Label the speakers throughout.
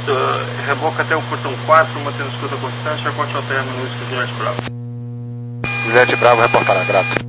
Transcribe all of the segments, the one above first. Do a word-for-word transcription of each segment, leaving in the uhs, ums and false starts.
Speaker 1: uh, reboca até o portão quatro, mantendo escuta constante, reporte ao término, Whisky Juliette Bravo.
Speaker 2: Juliette Bravo, reportará, grato.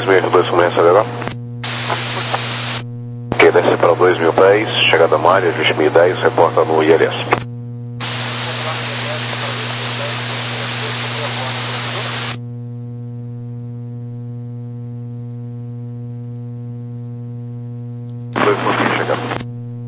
Speaker 3: mil R dois, como é acelerar? Ok, desce para dois mil e dez, chegada a área, vinte mil e dez, reporta no I L S. dois pontinhos chegando.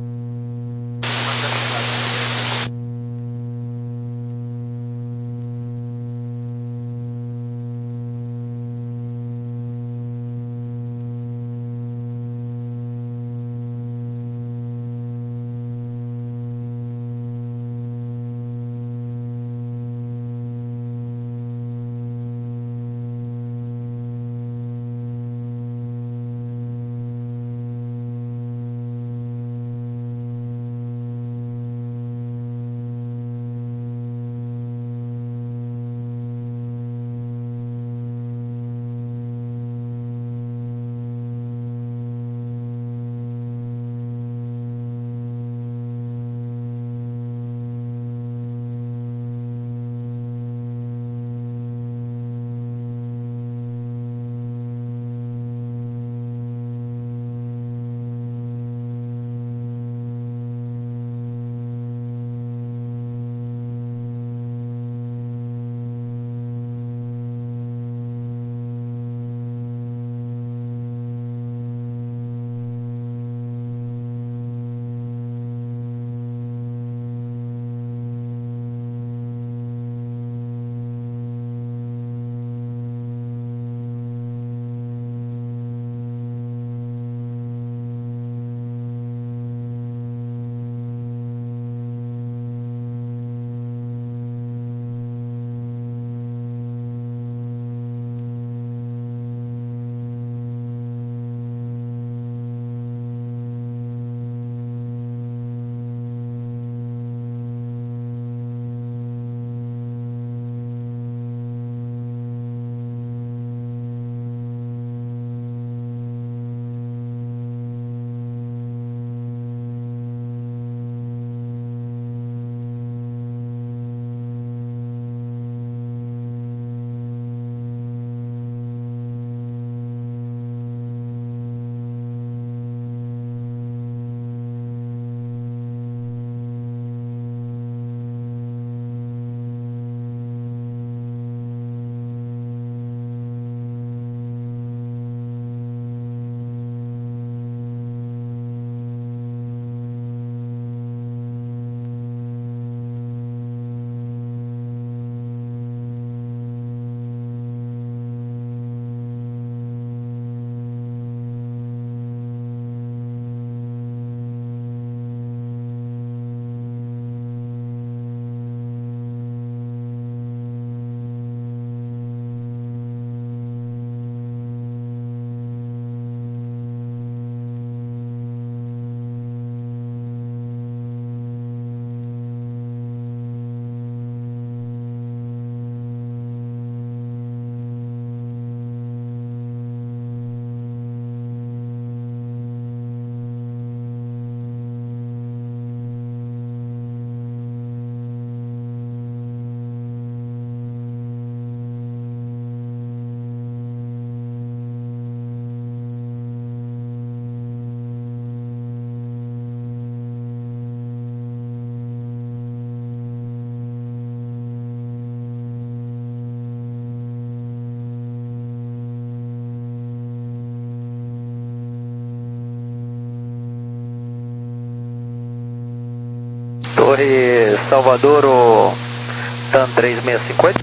Speaker 2: Torre Salvador, o TAM três seis cinco oito.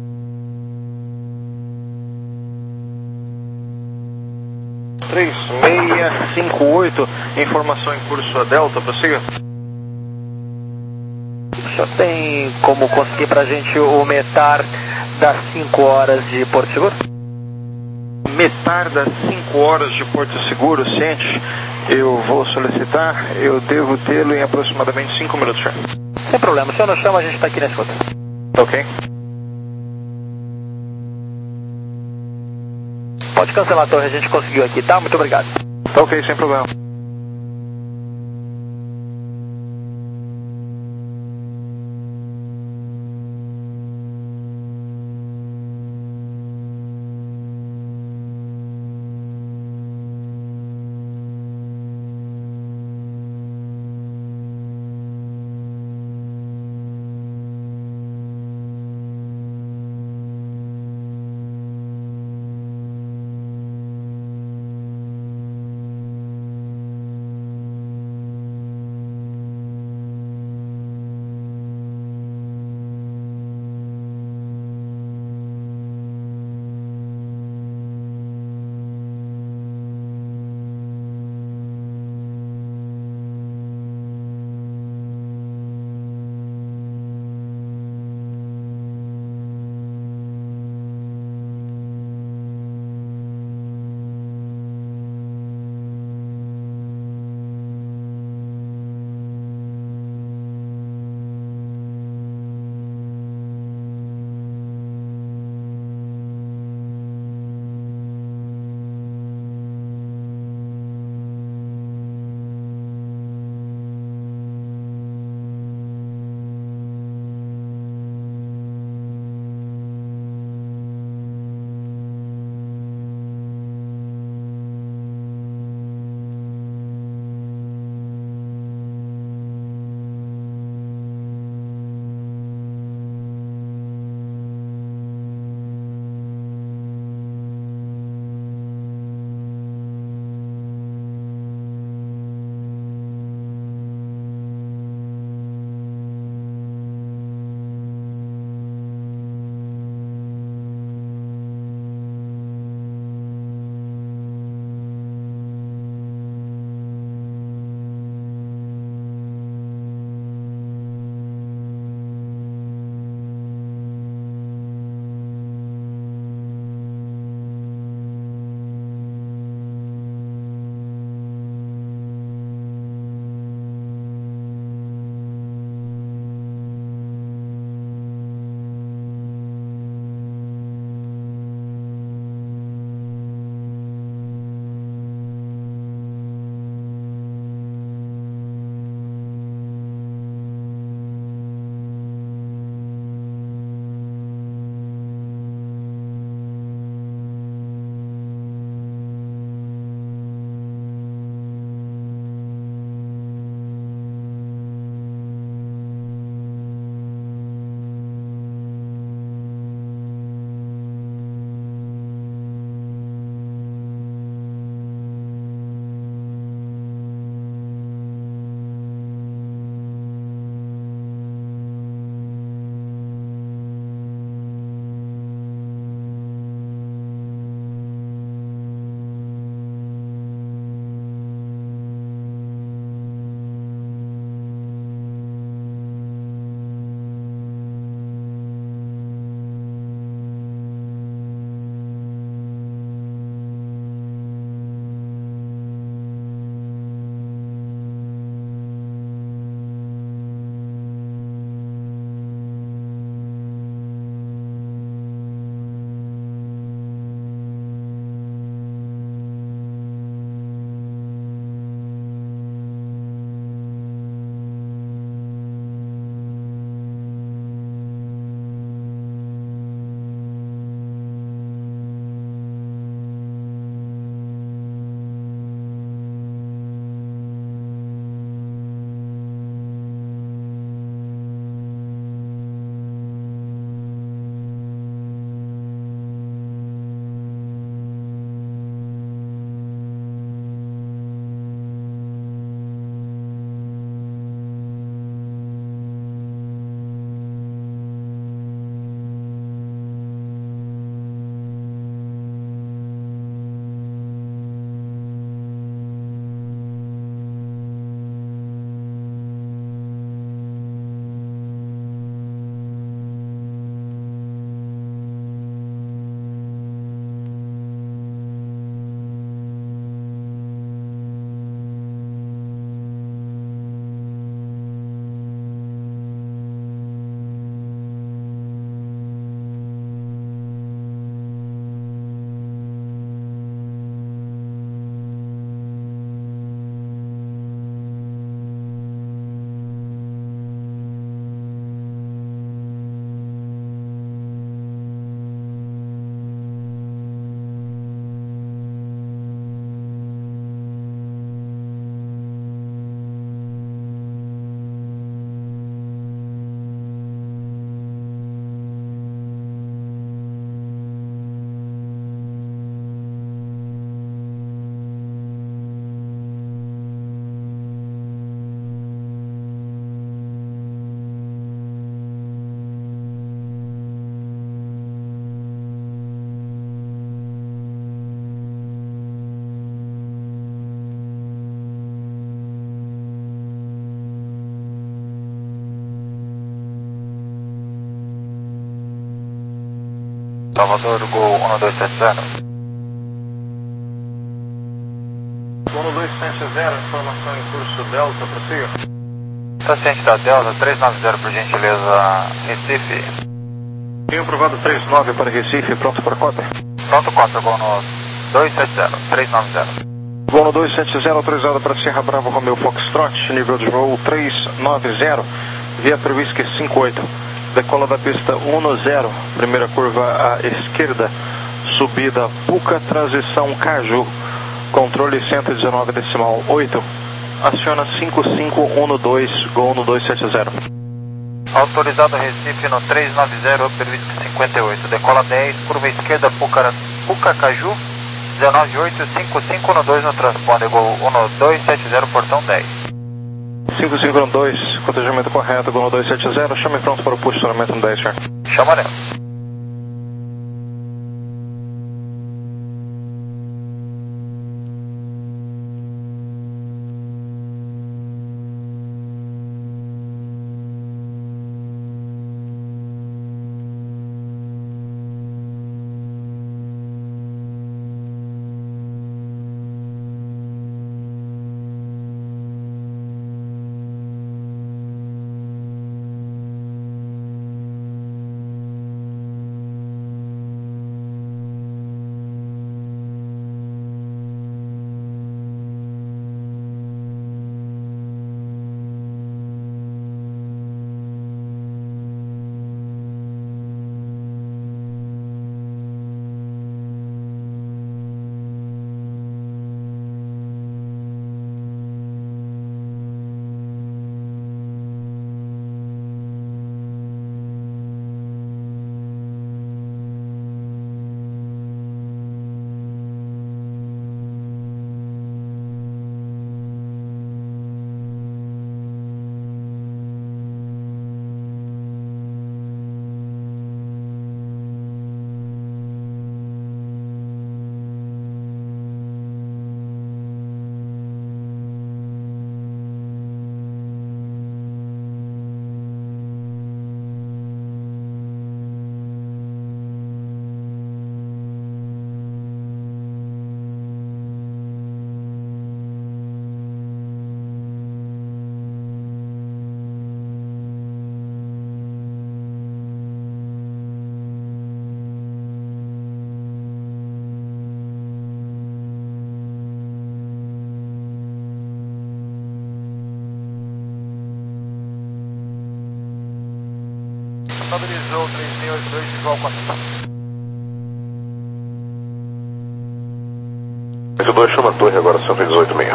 Speaker 1: três seis cinco oito, informação em curso a Delta, prossiga.
Speaker 2: O senhor tem como conseguir pra gente o METAR das cinco horas de Porto Seguro?
Speaker 1: METAR das cinco horas de Porto Seguro, ciente? Eu vou solicitar, eu devo tê-lo em aproximadamente cinco minutos já.
Speaker 2: Sem problema, o senhor não chama, a gente está aqui na escuta.
Speaker 1: Ok.
Speaker 2: Pode cancelar a torre, a gente conseguiu aqui, tá? Muito obrigado.
Speaker 1: Tá ok, sem problema.
Speaker 2: Salvador, Gol um dois sete zero.
Speaker 1: um dois sete zero, informação em curso Delta, prossiga.
Speaker 2: Paciente da Delta, três nove zero, por gentileza, Recife.
Speaker 1: Tenho aprovado três nove para Recife, pronto para cópia.
Speaker 2: Pronto, cópia, Gol no dois sete zero, três nove zero.
Speaker 1: Gol no dois sete zero, autorizado para Serra Bravo, Romeo Foxtrot, nível de voo três nove zero, via para Whisky cinco oito. Decola da pista um zero, primeira curva à esquerda, subida Puca, transição Caju, controle cento e dezenove decimal oito, aciona cinco cinco um dois, Gol no dois sete zero.
Speaker 2: Autorizado Recife no três nove zero, Whisky cinquenta e oito, decola dez, curva esquerda Puca, Puca Caju, dezenove oito, cinco cinco um dois no transponder, Gol um dois sete zero, portão dez.
Speaker 1: cinco cinco um dois, cotejamento correto, Gol no dois sete zero, chame pronto para o posicionamento no dez, senhor.
Speaker 2: Chamaremos. Estabilizou três seis oito dois, visual quatro.
Speaker 3: oito dois, chama a torre agora, cento e dezoito meia.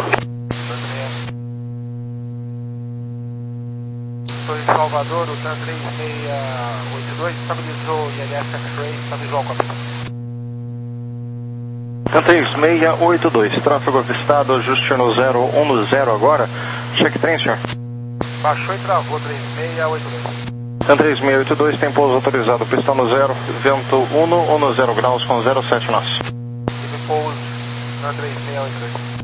Speaker 2: Torre Salvador, o TAN três seis oito dois, estabilizou I L S X-Ray, estabilizou quatro.
Speaker 1: TAN três seis oito dois, tráfego avistado, ajuste no zero um zero agora, check train, senhor.
Speaker 2: Baixou e travou três seis oito dois.
Speaker 1: TAN três seis oito dois tem pouso autorizado, pistão no zero, vento um, zero graus com zero sete nós.
Speaker 2: Tive pouso, TAN três seis oito dois.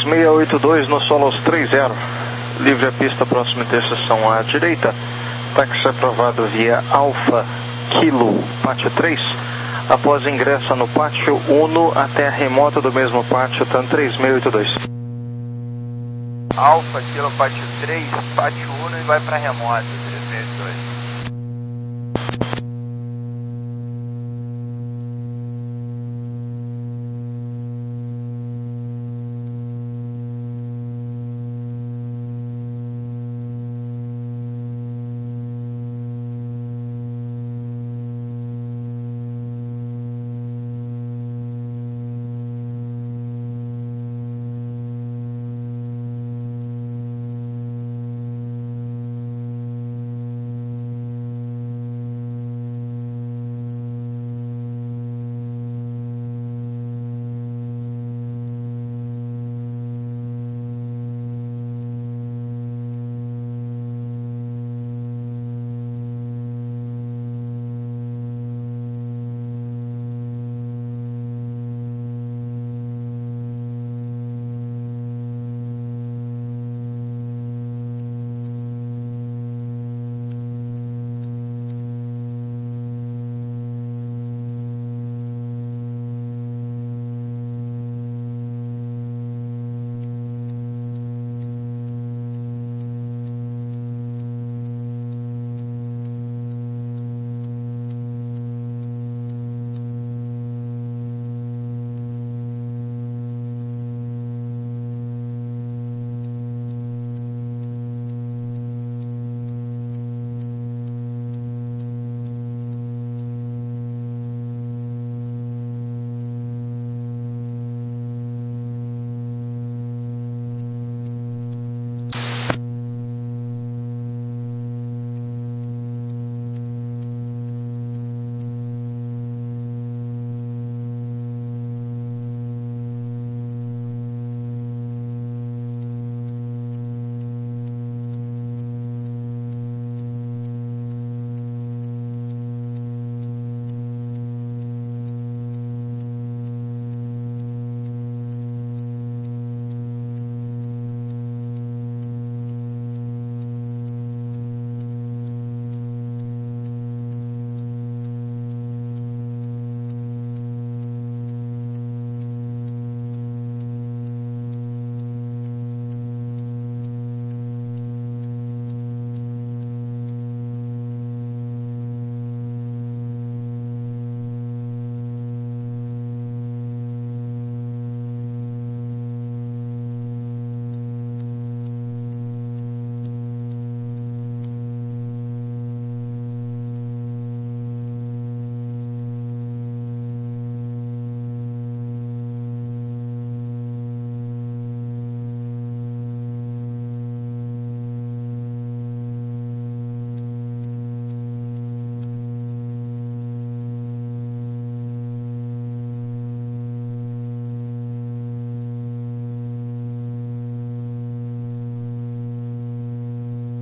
Speaker 1: seis oito dois no Solos três zero. Livre a pista, próxima interseção à direita. Táxi aprovado via Alfa Kilo Pátio três. Após ingressa no Pátio Uno até a remota do mesmo pátio, TAM três seis oito dois.
Speaker 2: Alfa Kilo Pátio três, Pátio Uno e vai para remota, três seis oito dois.